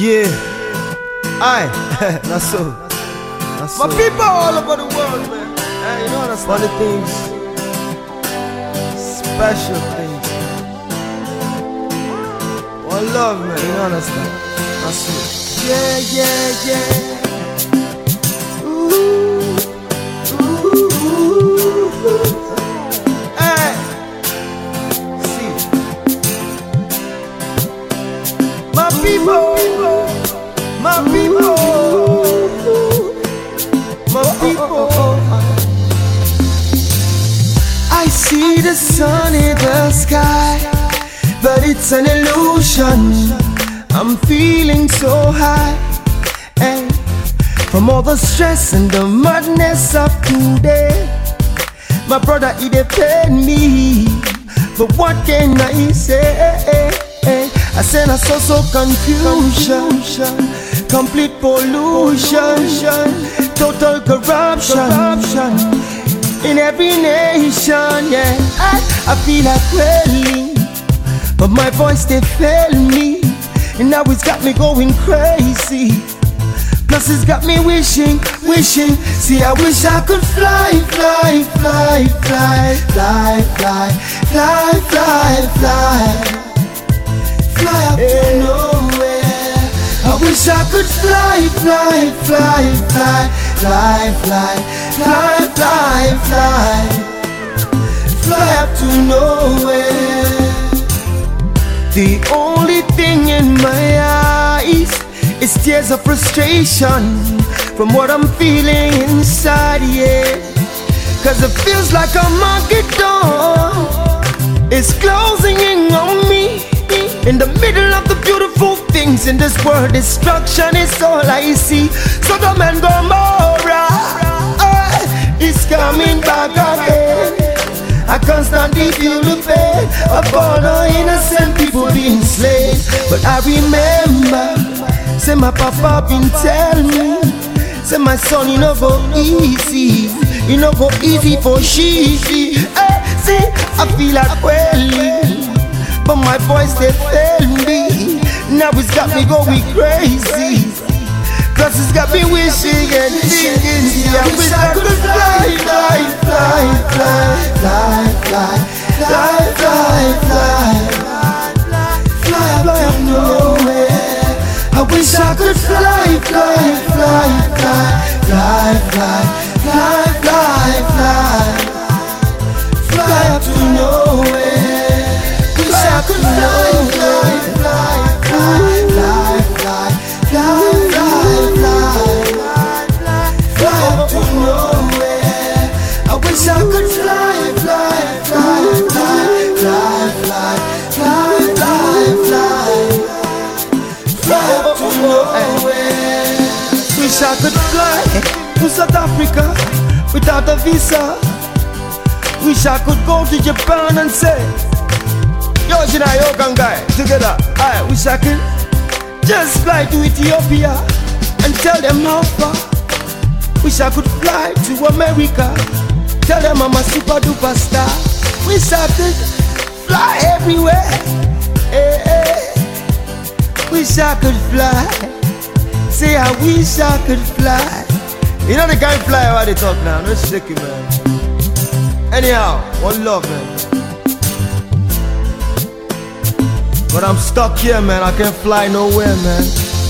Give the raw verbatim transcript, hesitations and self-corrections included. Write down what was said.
Yeah, aye, that's so. That's My so. people all over the world, man. Hey, you know what I'm Funny things, special things. One love, man. You know understand? That's it. Yeah, yeah, yeah. Ooh, ooh, hey. See, My people, my people, my people. I see the sun in the sky, but it's an illusion. I'm feeling so high, and from all the stress and the madness of today, my brother, he dey pain me. But what can I say? I said I saw so confusion, complete pollution, total corruption in every nation. Yeah, I, I feel like wailing, but my voice they fail me. And now it's got me going crazy. Plus it's got me wishing, wishing. See, I wish I could fly, fly, fly, fly, fly, fly, fly, fly, fly, fly up to nowhere. I wish I could fly, fly, fly, fly, fly, fly, fly, fly, fly, fly up to nowhere. The only thing in my eyes is tears of frustration from what I'm feeling inside, yeah. Cause it feels like a market door is closing in on me. In the middle of the beautiful things in this world, destruction is all I see. Sodom and Gomorrah uh, is coming back again. I constantly feel the pain of all the innocent people being slain. But I remember, say my papa been tell me, say my son, you know go easy, you know go easy for she. Hey, see, I feel like wailing, but my voice they fail me. Now it's got me going crazy, cause it's got me wishing and thinking. See, I wish I could fly, fly, fly, fly, fly, fly, fly, fly, fly, fly, fly up nowhere. I wish I could fly, fly, fly, fly, fly, fly, fly, fly, fly, fly up to nowhere. Wish I could fly, fly, fly, fly, fly, fly, fly, fly, fly up to nowhere. I wish I could fly, fly, fly, fly, fly, fly, fly, fly, fly, fly up to nowhere. Wish I could fly to South Africa without a visa. Wish I could go to Japan and say, yo, Jina, yo, Gangai, together. I wish I could just fly to Ethiopia and tell them how far. Wish I could fly to America, tell them I'm a super duper star. Wish I could fly everywhere. Hey, hey. Wish I could fly. Say I wish I could fly. you know the kind of fly how they talk now. No shaking, man. Anyhow, one love, man. But I'm stuck here, man. I can't fly nowhere, man.